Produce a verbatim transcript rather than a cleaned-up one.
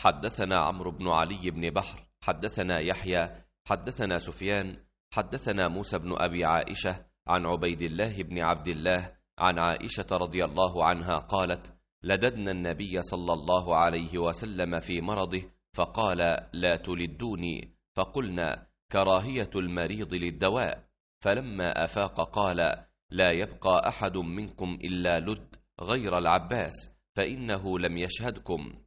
حدثنا عمرو بن علي بن بحر حدثنا يحيى حدثنا سفيان حدثنا موسى بن أبي عائشة عن عبيد الله بن عبد الله عن عائشة رضي الله عنها قالت: لددنا النبي صلى الله عليه وسلم في مرضه فقال: لا تلدوني، فقلنا: كراهية المريض للدواء. فلما أفاق قال: لا يبقى أحد منكم إلا لد غير العباس، فإنه لم يشهدكم.